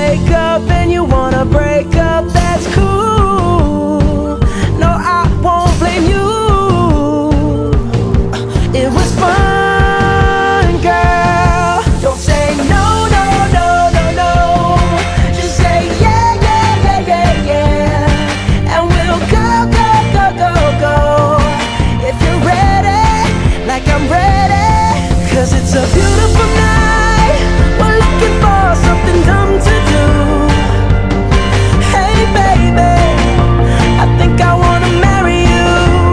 wake up and you wanna break up, that's cool. No, I won't blame you. It was fun, girl. Don't say no, no, no, no, no. Just say yeah, yeah, yeah, yeah, yeah. And we'll go, go, go, go, go. If you're ready, like I'm ready. 'Cause it's a beautiful night. We're looking for something dumb to do. Hey baby, I think I wanna marry you.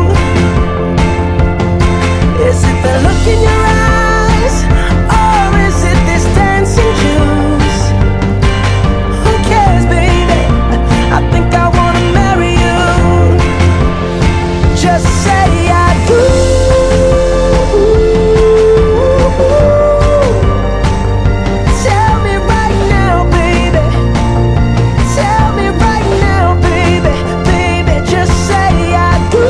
Is it the look in your eyes, or is it this dancing juice? Who cares, baby? I think I wanna marry you. Just say I do. Tell me right now, baby. Tell me right now, baby. Baby, just say I do.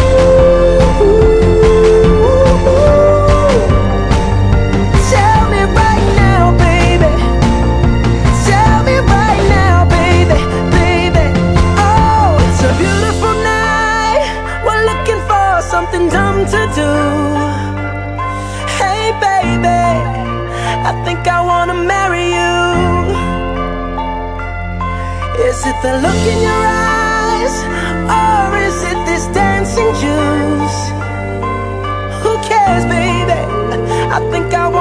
Tell me right now, baby. Tell me right now, baby. Baby, oh, it's a beautiful night. We're looking for something dumb to do. Hey baby, I think I wanna marry you. Is it the look in your eyes, or is it this dancing juice? Who cares, baby? I think I wanna